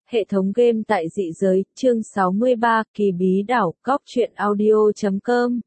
Hệ thống game tại dị giới, chương 63, kỳ bí đảo, góc truyện audio.com.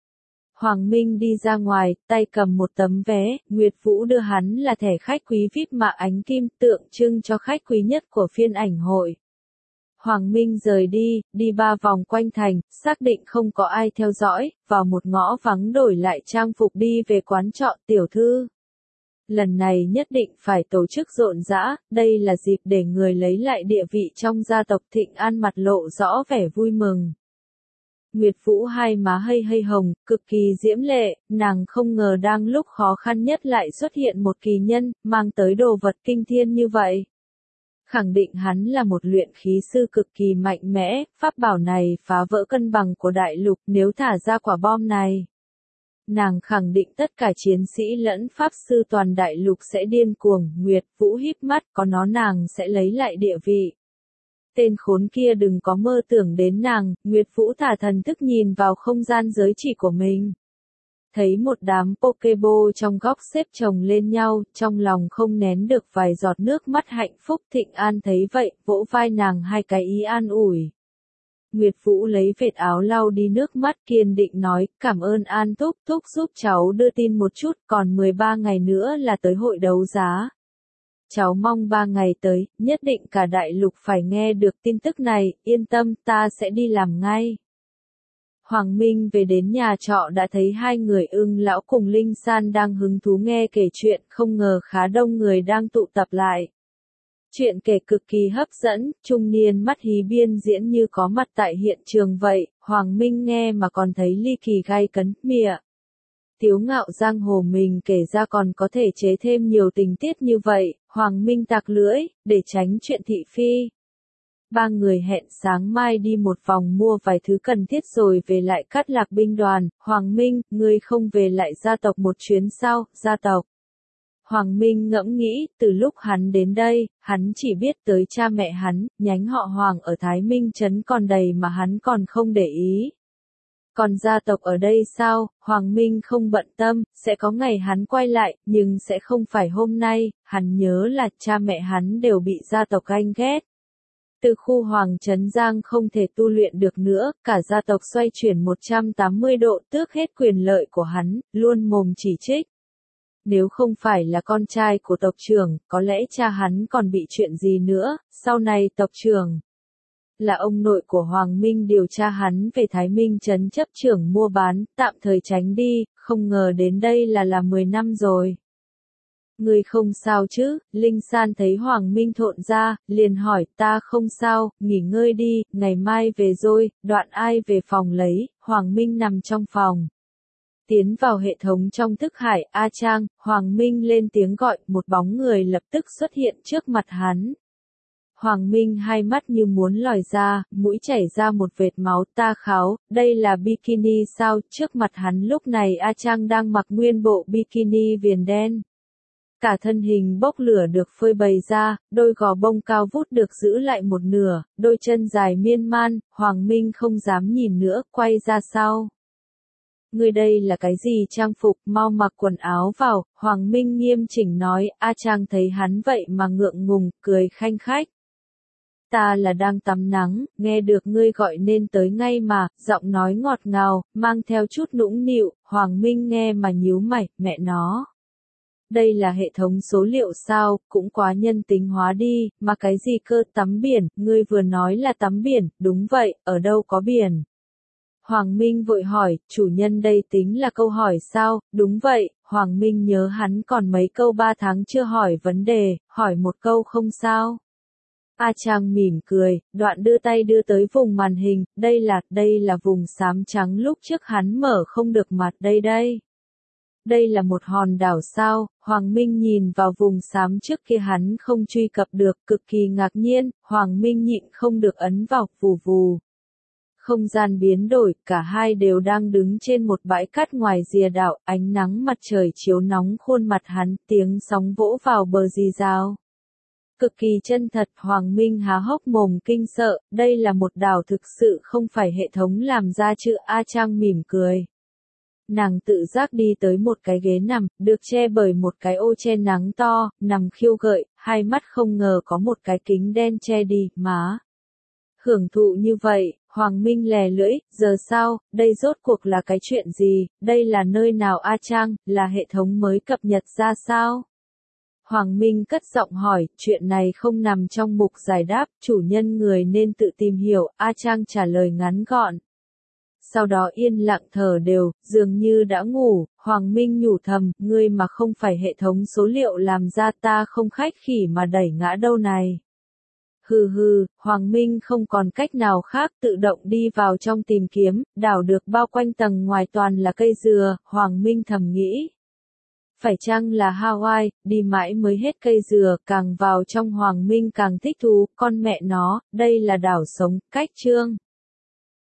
Hoàng Minh đi ra ngoài, tay cầm một tấm vé, Nguyệt Vũ đưa hắn là thẻ khách quý VIP mạ ánh kim tượng trưng cho khách quý nhất của phiên ảnh hội. Hoàng Minh rời đi 3 vòng quanh thành, xác định không có ai theo dõi, vào một ngõ vắng đổi lại trang phục đi về quán trọ tiểu thư. Lần này nhất định phải tổ chức rộn rã, đây là dịp để người lấy lại địa vị trong gia tộc Thịnh An mặt lộ rõ vẻ vui mừng. Nguyệt Vũ hai má hơi hồng, cực kỳ diễm lệ, nàng không ngờ đang lúc khó khăn nhất lại xuất hiện một kỳ nhân, mang tới đồ vật kinh thiên như vậy. Khẳng định hắn là một luyện khí sư cực kỳ mạnh mẽ, pháp bảo này phá vỡ cân bằng của đại lục nếu thả ra quả bom này. Nàng khẳng định tất cả chiến sĩ lẫn pháp sư toàn đại lục sẽ điên cuồng, Nguyệt Vũ híp mắt, có nó nàng sẽ lấy lại địa vị. Tên khốn kia đừng có mơ tưởng đến nàng, Nguyệt Vũ thả thần thức nhìn vào không gian giới chỉ của mình. Thấy một đám Pokéball trong góc xếp chồng lên nhau, trong lòng không nén được vài giọt nước mắt hạnh phúc. Thịnh An thấy vậy, vỗ vai nàng hai cái ý an ủi. Nguyệt Vũ lấy vệt áo lau đi nước mắt kiên định nói, cảm ơn An thúc giúp cháu đưa tin một chút, còn 13 ngày nữa là tới hội đấu giá. Cháu mong 3 ngày tới, nhất định cả đại lục phải nghe được tin tức này, yên tâm, ta sẽ đi làm ngay. Hoàng Minh về đến nhà trọ đã thấy hai người Ưng lão cùng Linh San đang hứng thú nghe kể chuyện, không ngờ khá đông người đang tụ tập lại. Chuyện kể cực kỳ hấp dẫn, trung niên mắt hí biên diễn như có mặt tại hiện trường vậy, Hoàng Minh nghe mà còn thấy ly kỳ gay cấn, mịa. Tiếu ngạo giang hồ mình kể ra còn có thể chế thêm nhiều tình tiết như vậy, Hoàng Minh tặc lưỡi, để tránh chuyện thị phi. Ba người hẹn sáng mai đi một vòng mua vài thứ cần thiết rồi về lại Cát Lạc binh đoàn. Hoàng Minh, ngươi không về lại gia tộc một chuyến sao? Gia tộc. Hoàng Minh ngẫm nghĩ, từ lúc hắn đến đây, hắn chỉ biết tới cha mẹ hắn, nhánh họ Hoàng ở Thái Minh Trấn còn đầy mà hắn còn không để ý. Còn gia tộc ở đây sao? Hoàng Minh không bận tâm, sẽ có ngày hắn quay lại, nhưng sẽ không phải hôm nay. Hắn nhớ là cha mẹ hắn đều bị gia tộc ganh ghét. Từ khu Hoàng Trấn Giang không thể tu luyện được nữa, cả gia tộc xoay chuyển 180 độ tước hết quyền lợi của hắn, luôn mồm chỉ trích. Nếu không phải là con trai của tộc trưởng, có lẽ cha hắn còn bị chuyện gì nữa, sau này tộc trưởng là ông nội của Hoàng Minh điều tra hắn về Thái Minh Trấn chấp trưởng mua bán, tạm thời tránh đi, không ngờ đến đây là 10 năm rồi. Ngươi không sao chứ? Linh San thấy Hoàng Minh thộn ra, liền hỏi, ta không sao, nghỉ ngơi đi, ngày mai về rồi. Đoạn ai về phòng lấy, Hoàng Minh nằm trong phòng. Tiến vào hệ thống trong thức hải, A Trang, Hoàng Minh lên tiếng gọi, một bóng người lập tức xuất hiện trước mặt hắn. Hoàng Minh hai mắt như muốn lòi ra, mũi chảy ra một vệt máu, ta kháo, đây là bikini sao? Trước mặt hắn lúc này A Trang đang mặc nguyên bộ bikini viền đen. Cả thân hình bốc lửa được phơi bày ra, đôi gò bông cao vút được giữ lại một nửa, đôi chân dài miên man, Hoàng Minh không dám nhìn nữa, quay ra sau. Ngươi đây là cái gì trang phục, mau mặc quần áo vào, Hoàng Minh nghiêm chỉnh nói, A Trang thấy hắn vậy mà ngượng ngùng, cười khanh khách. Ta là đang tắm nắng, nghe được ngươi gọi nên tới ngay mà, giọng nói ngọt ngào, mang theo chút nũng nịu, Hoàng Minh nghe mà nhíu mày, mẹ nó. Đây là hệ thống số liệu sao, cũng quá nhân tính hóa đi, mà cái gì cơ tắm biển, ngươi vừa nói là tắm biển, đúng vậy, ở đâu có biển. Hoàng Minh vội hỏi, chủ nhân đây tính là câu hỏi sao, đúng vậy, Hoàng Minh nhớ hắn còn mấy câu 3 tháng chưa hỏi vấn đề, hỏi một câu không sao. A Trang mỉm cười, đoạn đưa tay đưa tới vùng màn hình, đây là vùng xám trắng lúc trước hắn mở không được mặt đây. Đây là một hòn đảo sao? Hoàng Minh nhìn vào vùng xám trước kia hắn không truy cập được, cực kỳ ngạc nhiên, Hoàng Minh nhịn không được ấn vào, vù vù. Không gian biến đổi, cả hai đều đang đứng trên một bãi cát ngoài rìa đảo, ánh nắng mặt trời chiếu nóng khuôn mặt hắn, tiếng sóng vỗ vào bờ rì rào. Cực kỳ chân thật, Hoàng Minh há hốc mồm kinh sợ, đây là một đảo thực sự không phải hệ thống làm ra chứ? A Trang mỉm cười. Nàng tự giác đi tới một cái ghế nằm, được che bởi một cái ô che nắng to, nằm khiêu gợi, hai mắt không ngờ có một cái kính đen che đi má. Hưởng thụ như vậy, Hoàng Minh lè lưỡi, giờ sao, đây rốt cuộc là cái chuyện gì, đây là nơi nào A Trang, là hệ thống mới cập nhật ra sao? Hoàng Minh cất giọng hỏi, chuyện này không nằm trong mục giải đáp, chủ nhân người nên tự tìm hiểu, A Trang trả lời ngắn gọn. Sau đó yên lặng thở đều, dường như đã ngủ, Hoàng Minh nhủ thầm, ngươi mà không phải hệ thống số liệu làm ra ta không khách khỉ mà đẩy ngã đâu này. Hừ hừ, Hoàng Minh không còn cách nào khác tự động đi vào trong tìm kiếm, đảo được bao quanh tầng ngoài toàn là cây dừa, Hoàng Minh thầm nghĩ. Phải chăng là Hawaii, đi mãi mới hết cây dừa, càng vào trong Hoàng Minh càng thích thú, con mẹ nó, đây là đảo sống, cách chương.